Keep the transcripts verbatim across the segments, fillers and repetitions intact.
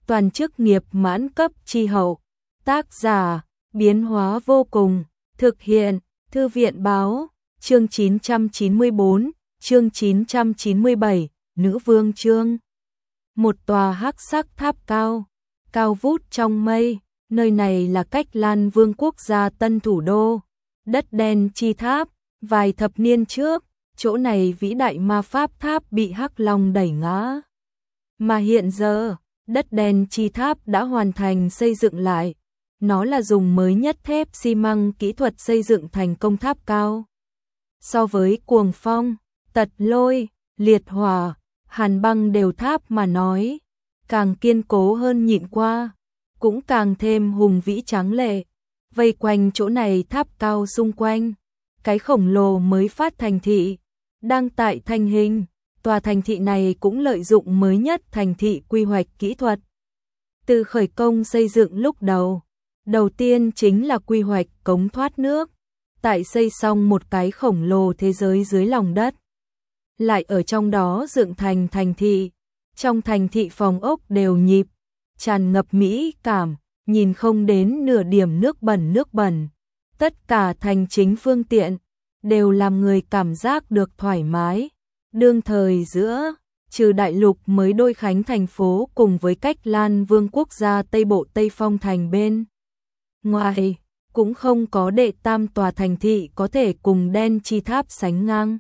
toàn chức nghiệp mãn cấp chi hậu. Tác giả, biến hóa vô cùng, thực hiện, Thư viện báo, chương chín trăm chín mươi tư, chương chín trăm chín mươi bảy, Nữ vương chương. Một tòa hắc sắc tháp cao, cao vút trong mây, nơi này là Cách Lan Vương quốc gia tân thủ đô, đất đen chi tháp, vài thập niên trước, chỗ này vĩ đại ma pháp tháp bị Hắc Long đẩy ngã. Mà hiện giờ, đất đen chi tháp đã hoàn thành xây dựng lại, nó là dùng mới nhất thép xi măng kỹ thuật xây dựng thành công tháp cao. So với cuồng phong, tật lôi, liệt hỏa, hàn băng đều tháp mà nói, càng kiên cố hơn nhịn qua, cũng càng thêm hùng vĩ tráng lệ. Vây quanh chỗ này tháp cao xung quanh, cái khổng lồ mới phát thành thị, đang tại thành hình. Tòa thành thị này cũng lợi dụng mới nhất thành thị quy hoạch kỹ thuật. Từ khởi công xây dựng lúc đầu, đầu tiên chính là quy hoạch cống thoát nước, tại xây xong một cái khổng lồ thế giới dưới lòng đất. Lại ở trong đó dựng thành thành thị, trong thành thị phòng ốc đều nhịp, tràn ngập mỹ cảm, nhìn không đến nửa điểm nước bẩn nước bẩn. Tất cả thành chính phương tiện, đều làm người cảm giác được thoải mái. Đương thời giữa, trừ đại lục mới đôi khánh thành phố cùng với Cách Lan Vương quốc gia Tây Bộ Tây Phong thành bên ngoài, cũng không có đệ tam tòa thành thị có thể cùng đen chi tháp sánh ngang.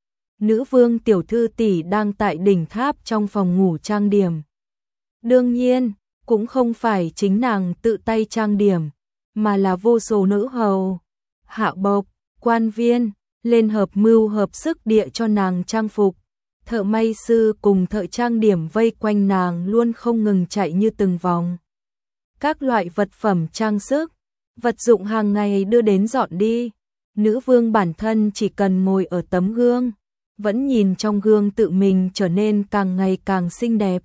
Nữ vương tiểu thư tỷ đang tại đỉnh tháp trong phòng ngủ trang điểm. Đương nhiên, cũng không phải chính nàng tự tay trang điểm, mà là vô số nữ hầu, hạ bộc, quan viên, lên hợp mưu hợp sức địa cho nàng trang phục. Thợ may sư cùng thợ trang điểm vây quanh nàng luôn không ngừng chạy như từng vòng. Các loại vật phẩm trang sức, vật dụng hàng ngày đưa đến dọn đi. Nữ vương bản thân chỉ cần ngồi ở tấm gương, vẫn nhìn trong gương tự mình trở nên càng ngày càng xinh đẹp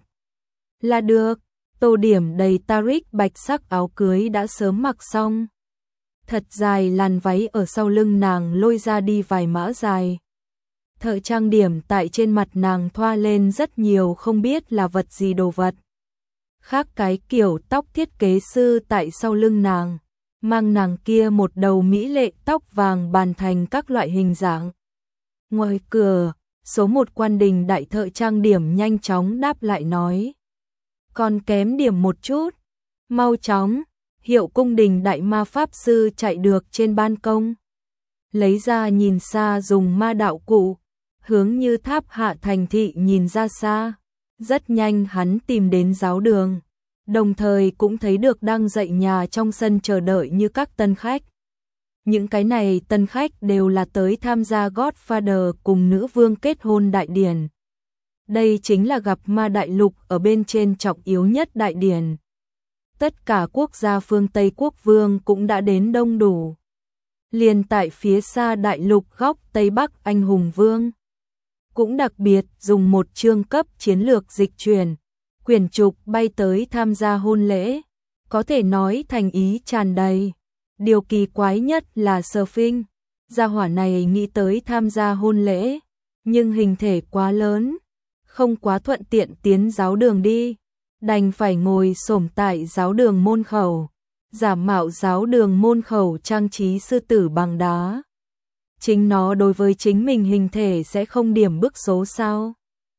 là được. Tô điểm đầy tarik bạch sắc áo cưới đã sớm mặc xong. Thật dài làn váy ở sau lưng nàng lôi ra đi vài mã dài. Thợ trang điểm tại trên mặt nàng thoa lên rất nhiều không biết là vật gì đồ vật. Khác cái kiểu tóc thiết kế sư tại sau lưng nàng, mang nàng kia một đầu mỹ lệ tóc vàng bàn thành các loại hình dạng. Ngoài cửa, số một quan đình đại thợ trang điểm nhanh chóng đáp lại nói. Còn kém điểm một chút, mau chóng. Hiệu cung đình đại ma pháp sư chạy được trên ban công, lấy ra nhìn xa dùng ma đạo cụ, hướng như tháp hạ thành thị nhìn ra xa. Rất nhanh hắn tìm đến giáo đường, đồng thời cũng thấy được đang dạy nhà trong sân chờ đợi như các tân khách. Những cái này tân khách đều là tới tham gia Godfather cùng nữ vương kết hôn đại điển. Đây chính là gặp ma đại lục ở bên trên trọng yếu nhất đại điển. Tất cả quốc gia phương Tây quốc vương cũng đã đến đông đủ. Liền tại phía xa đại lục góc Tây Bắc anh hùng vương, cũng đặc biệt dùng một chương cấp chiến lược dịch chuyển, quyển trục bay tới tham gia hôn lễ, có thể nói thành ý tràn đầy. Điều kỳ quái nhất là Surfing, gia hỏa này nghĩ tới tham gia hôn lễ, nhưng hình thể quá lớn, không quá thuận tiện tiến giáo đường đi. Đành phải ngồi xổm tại giáo đường môn khẩu, giả mạo giáo đường môn khẩu trang trí sư tử bằng đá. Chính nó đối với chính mình hình thể sẽ không điểm bức số sao.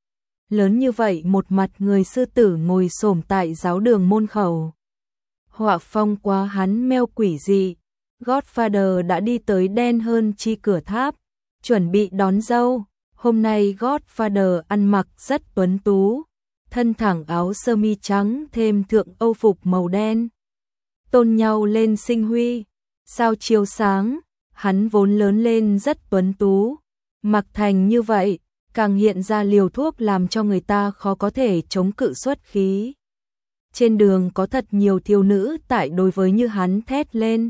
Lớn như vậy một mặt người sư tử ngồi xổm tại giáo đường môn khẩu. Họa phong quá hắn meo quỷ dị. Godfather đã đi tới đen hơn chi cửa tháp, chuẩn bị đón dâu. Hôm nay Godfather ăn mặc rất tuấn tú. Thân thẳng áo sơ mi trắng thêm thượng âu phục màu đen. Tôn nhau lên sinh huy, sao chiếu sáng, hắn vốn lớn lên rất tuấn tú. Mặc thành như vậy, càng hiện ra liều thuốc làm cho người ta khó có thể chống cự xuất khí. Trên đường có thật nhiều thiếu nữ tại đối với như hắn thét lên.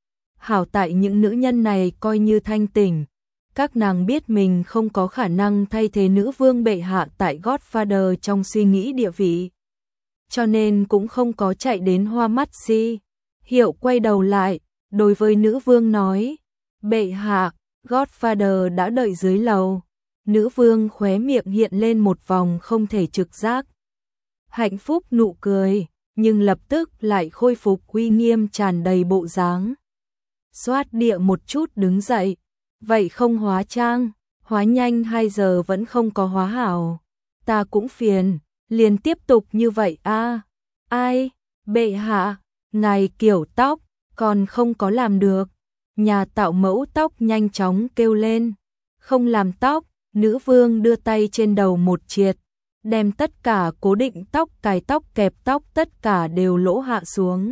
Hảo tại những nữ nhân này coi như thanh tỉnh. Các nàng biết mình không có khả năng thay thế nữ vương bệ hạ tại Godfather trong suy nghĩ địa vị. Cho nên cũng không có chạy đến hoa mắt si. Hiệu quay đầu lại, đối với nữ vương nói. Bệ hạ, Godfather đã đợi dưới lầu. Nữ vương khóe miệng hiện lên một vòng không thể trực giác. Hạnh phúc nụ cười, nhưng lập tức lại khôi phục uy nghiêm tràn đầy bộ dáng. Xoát địa một chút đứng dậy, vậy không hóa trang, hóa nhanh hai giờ vẫn không có hóa hảo. Ta cũng phiền, liền tiếp tục như vậy a. Ai, bệ hạ, ngài kiểu tóc, còn không có làm được. Nhà tạo mẫu tóc nhanh chóng kêu lên, không làm tóc, nữ vương đưa tay trên đầu một triệt, đem tất cả cố định tóc, cài tóc, kẹp tóc tất cả đều lỗ hạ xuống.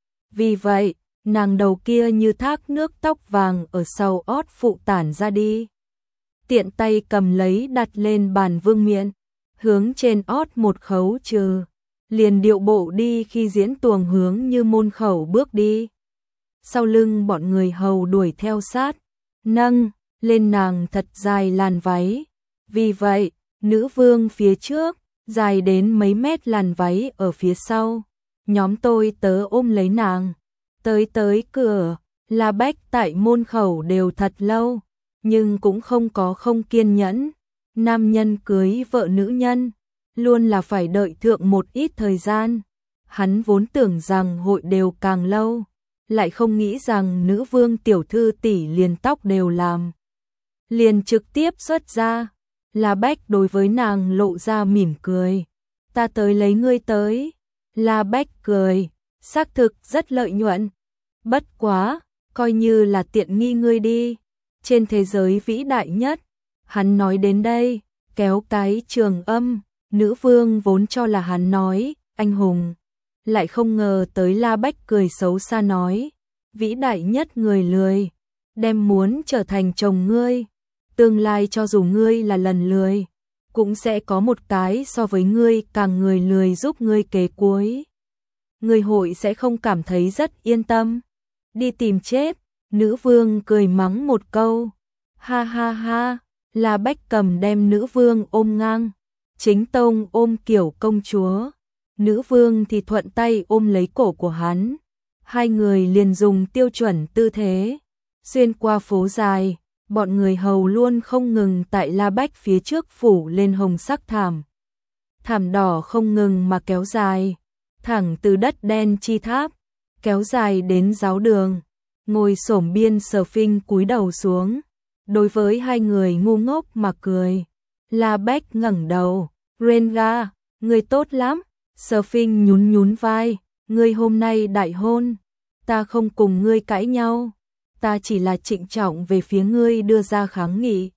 Vì vậy, nàng đầu kia như thác nước tóc vàng ở sau ót phụ tản ra đi. Tiện tay cầm lấy đặt lên bàn vương miện, hướng trên ót một khấu trừ, liền điệu bộ đi khi diễn tuồng hướng như môn khẩu bước đi. Sau lưng bọn người hầu đuổi theo sát, nâng lên nàng thật dài làn váy. Vì vậy, nữ vương phía trước, dài đến mấy mét làn váy ở phía sau. Nhóm tôi tớ ôm lấy nàng, tới tới cửa, La Bách tại môn khẩu đều thật lâu, nhưng cũng không có không kiên nhẫn. Nam nhân cưới vợ nữ nhân, luôn là phải đợi thượng một ít thời gian. Hắn vốn tưởng rằng hội đều càng lâu, lại không nghĩ rằng nữ vương tiểu thư tỷ liền tóc đều làm. Liền trực tiếp xuất ra, La Bách đối với nàng lộ ra mỉm cười. Ta tới lấy ngươi tới. La Bách cười, xác thực rất lợi nhuận. Bất quá, coi như là tiện nghi ngươi đi. Trên thế giới vĩ đại nhất, hắn nói đến đây, kéo cái trường âm, nữ vương vốn cho là hắn nói, anh hùng. Lại không ngờ tới La Bách cười xấu xa nói, vĩ đại nhất người lười, đem muốn trở thành chồng ngươi. Tương lai cho dù ngươi là lần lười, cũng sẽ có một cái so với ngươi càng người lười giúp ngươi kế cuối. Người hội sẽ không cảm thấy rất yên tâm. Đi tìm chết, nữ vương cười mắng một câu. Ha ha ha, La Bách cầm đem nữ vương ôm ngang, chính tông ôm kiểu công chúa. Nữ vương thì thuận tay ôm lấy cổ của hắn. Hai người liền dùng tiêu chuẩn tư thế. Xuyên qua phố dài, bọn người hầu luôn không ngừng tại La Bách phía trước phủ lên hồng sắc thảm. Thảm đỏ không ngừng mà kéo dài, thẳng từ đất đen chi tháp, kéo dài đến giáo đường. Ngồi xổm biên Sở Phinh cúi đầu xuống, đối với hai người ngu ngốc mà cười. La Bách ngẩng đầu, Renga, người tốt lắm. Sở Phinh nhún nhún vai, ngươi hôm nay đại hôn, ta không cùng ngươi cãi nhau, ta chỉ là trịnh trọng về phía ngươi đưa ra kháng nghị.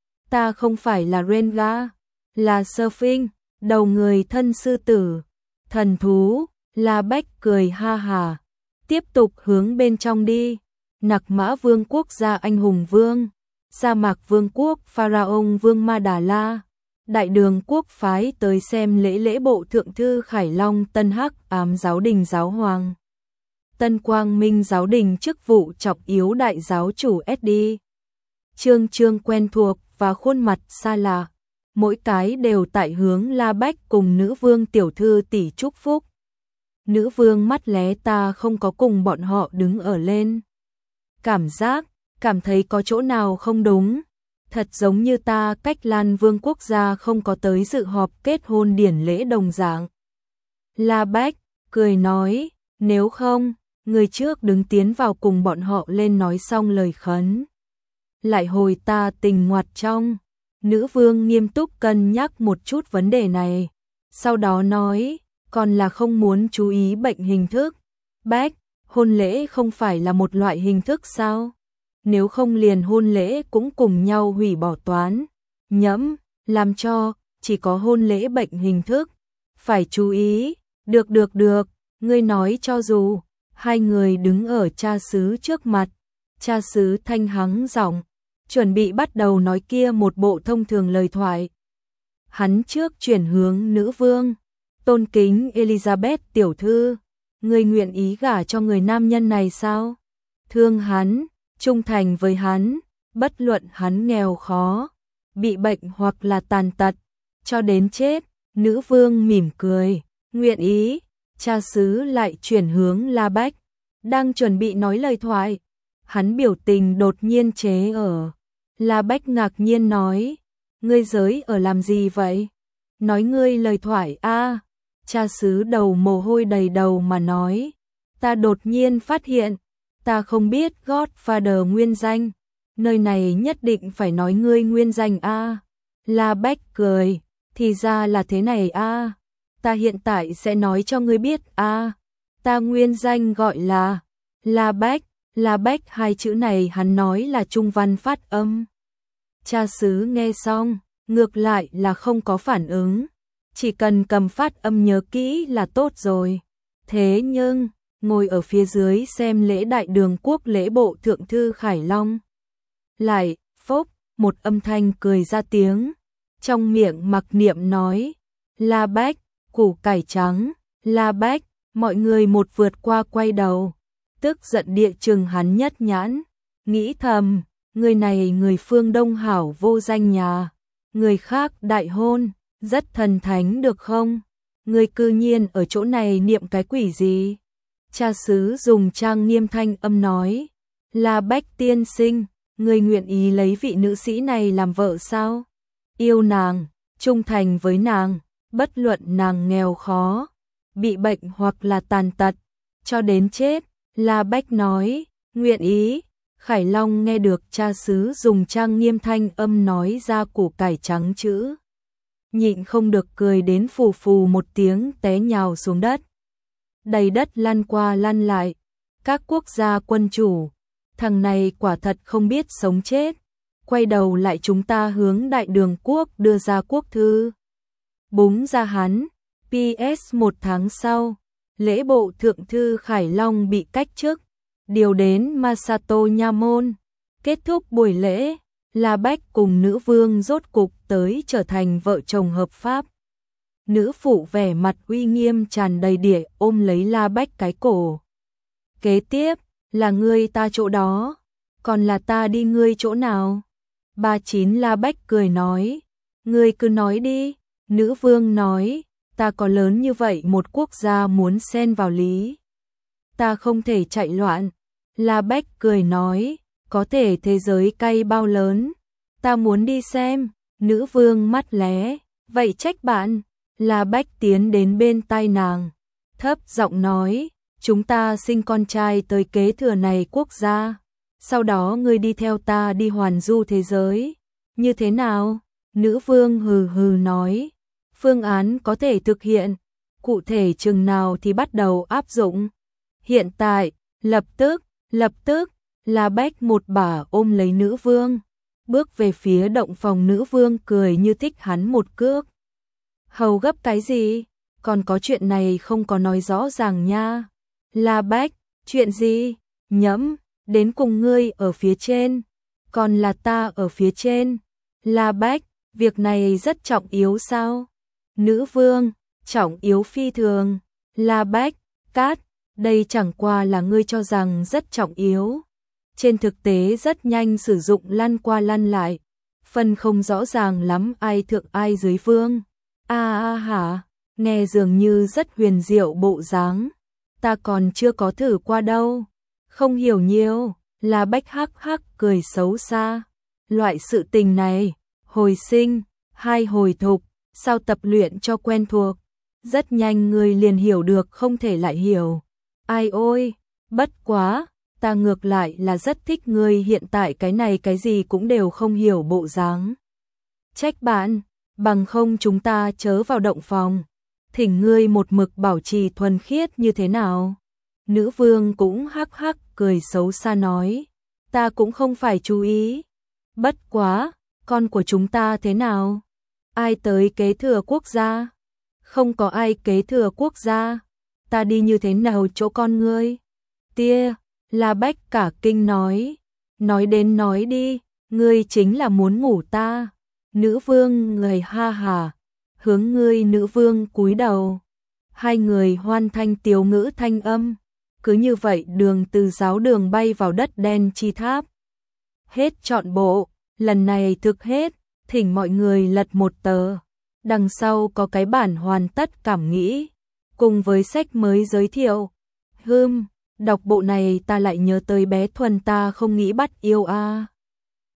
Ta không phải là Renga, là Sở Phinh, đầu người thân sư tử, thần thú. La Bách cười ha hà, tiếp tục hướng bên trong đi. Nặc Mã Vương quốc gia anh hùng vương, Sa Mạc Vương quốc Pharaon Vương Ma Đà La, Đại Đường quốc phái tới xem lễ lễ bộ thượng thư Khải Long Tân Hắc Ám giáo đình giáo hoàng, Tân Quang Minh giáo đình chức vụ trọng yếu đại giáo chủ ét đê. Trương Trương quen thuộc và khuôn mặt xa lạ, mỗi cái đều tại hướng La Bách cùng nữ vương tiểu thư tỷ chúc phúc. Nữ vương mắt lé ta không có cùng bọn họ đứng ở lên. Cảm giác, cảm thấy có chỗ nào không đúng. Thật giống như ta cách Lan Vương quốc gia không có tới dự họp kết hôn điển lễ đồng dạng. La Bách cười nói, nếu không, người trước đứng tiến vào cùng bọn họ lên nói xong lời khấn. Lại hồi ta tình ngoặt trong. Nữ vương nghiêm túc cân nhắc một chút vấn đề này. Sau đó nói, còn là không muốn chú ý bệnh hình thức. Bách, hôn lễ không phải là một loại hình thức sao? Nếu không liền hôn lễ cũng cùng nhau hủy bỏ toán. Nhẫm, làm cho, chỉ có hôn lễ bệnh hình thức. Phải chú ý, được được được, ngươi nói cho dù. Hai người đứng ở cha xứ trước mặt. Cha xứ thanh hắng giọng, chuẩn bị bắt đầu nói kia một bộ thông thường lời thoại. Hắn trước chuyển hướng nữ vương. Tôn kính Elizabeth tiểu thư, ngươi nguyện ý gả cho người nam nhân này sao? Thương hắn, trung thành với hắn, bất luận hắn nghèo khó, bị bệnh hoặc là tàn tật, cho đến chết. Nữ vương mỉm cười, nguyện ý. Cha xứ lại chuyển hướng La Bách, đang chuẩn bị nói lời thoại. Hắn biểu tình đột nhiên chế ở. La Bách ngạc nhiên nói, ngươi giới ở làm gì vậy? Nói ngươi lời thoại a. Cha xứ đầu mồ hôi đầy đầu mà nói, ta đột nhiên phát hiện, ta không biết Godfather nguyên danh, nơi này nhất định phải nói ngươi nguyên danh a. La Bách cười, thì ra là thế này a, ta hiện tại sẽ nói cho ngươi biết a, ta nguyên danh gọi là La Bách. La Bách hai chữ này hắn nói là trung văn phát âm. Cha xứ nghe xong, ngược lại là không có phản ứng, chỉ cần cầm phát âm nhớ kỹ là tốt rồi. Thế nhưng, ngồi ở phía dưới xem lễ đại đường quốc lễ bộ thượng thư Khải Long. Lại, phốc, một âm thanh cười ra tiếng, trong miệng mặc niệm nói, La Bách, củ cải trắng, La Bách, mọi người một vượt qua quay đầu, tức giận địa chừng hắn nhất nhãn, nghĩ thầm, người này người phương Đông hảo vô danh nhà, người khác đại hôn, rất thần thánh được không? Người cư nhiên ở chỗ này niệm cái quỷ gì? Cha xứ dùng trang nghiêm thanh âm nói, La Bách tiên sinh, người nguyện ý lấy vị nữ sĩ này làm vợ sao? Yêu nàng, trung thành với nàng, bất luận nàng nghèo khó, bị bệnh hoặc là tàn tật, cho đến chết. La Bách nói, nguyện ý. Khải Long nghe được cha xứ dùng trang nghiêm thanh âm nói ra củ cải trắng chữ, nhịn không được cười đến phù phù một tiếng té nhào xuống đất. Đầy đất lăn qua lăn lại, các quốc gia quân chủ, thằng này quả thật không biết sống chết, quay đầu lại chúng ta hướng đại đường quốc đưa ra quốc thư. Búng ra hắn, pê ét một tháng sau, lễ bộ thượng thư Khải Long bị cách chức, điều đến Masato Nha Môn. Kết thúc buổi lễ, La Bách cùng nữ vương rốt cục tới trở thành vợ chồng hợp pháp. Nữ phụ vẻ mặt uy nghiêm tràn đầy địa ôm lấy La Bách cái cổ. Kế tiếp, là ngươi ta chỗ đó, còn là ta đi ngươi chỗ nào? Ba chín La Bách cười nói, ngươi cứ nói đi. Nữ vương nói, ta có lớn như vậy một quốc gia muốn xen vào lý, ta không thể chạy loạn. La Bách cười nói, có thể thế giới cay bao lớn, ta muốn đi xem. Nữ vương mắt lé, vậy trách bạn. La Bách tiến đến bên tai nàng, thấp giọng nói, chúng ta sinh con trai tới kế thừa này quốc gia, sau đó ngươi đi theo ta đi hoàn du thế giới, như thế nào? Nữ vương hừ hừ nói, phương án có thể thực hiện, cụ thể chừng nào thì bắt đầu áp dụng. Hiện tại, lập tức, lập tức, La Bách một bả ôm lấy nữ vương, bước về phía động phòng. Nữ vương cười như thích hắn một cước. Hầu gấp cái gì? Còn có chuyện này không có nói rõ ràng nha. La Bách, chuyện gì? Nhẫm, đến cùng ngươi ở phía trên, còn là ta ở phía trên. La Bách, việc này rất trọng yếu sao? Nữ vương, trọng yếu phi thường. La Bách, cát, đây chẳng qua là ngươi cho rằng rất trọng yếu. Trên thực tế rất nhanh sử dụng lăn qua lăn lại, phân không rõ ràng lắm ai thượng ai dưới vương. A a hả, nghe dường như rất huyền diệu bộ dáng, ta còn chưa có thử qua đâu, không hiểu nhiều. La Bách hắc hắc cười xấu xa, loại sự tình này, hồi sinh, hai hồi thục, sao tập luyện cho quen thuộc, rất nhanh người liền hiểu được không thể lại hiểu. Ai ôi, bất quá, ta ngược lại là rất thích ngươi hiện tại cái này cái gì cũng đều không hiểu bộ dáng. Trách bạn, bằng không chúng ta chớ vào động phòng, thỉnh ngươi một mực bảo trì thuần khiết như thế nào. Nữ vương cũng hắc hắc cười xấu xa nói, ta cũng không phải chú ý. Bất quá, con của chúng ta thế nào? Ai tới kế thừa quốc gia? Không có ai kế thừa quốc gia, ta đi như thế nào chỗ con ngươi? Tia, La Bách cả kinh nói, nói đến nói đi, ngươi chính là muốn ngủ ta. Nữ vương người ha hà, hướng ngươi. Nữ vương cúi đầu, hai người hoan thanh tiếu ngữ thanh âm, cứ như vậy đường từ giáo đường bay vào đất đen chi tháp. Hết trọn bộ, lần này thực hết, thỉnh mọi người lật một tờ, đằng sau có cái bản hoàn tất cảm nghĩ, cùng với sách mới giới thiệu. Hừm, đọc bộ này ta lại nhớ tới bé Thuần ta không nghĩ bắt yêu a. À.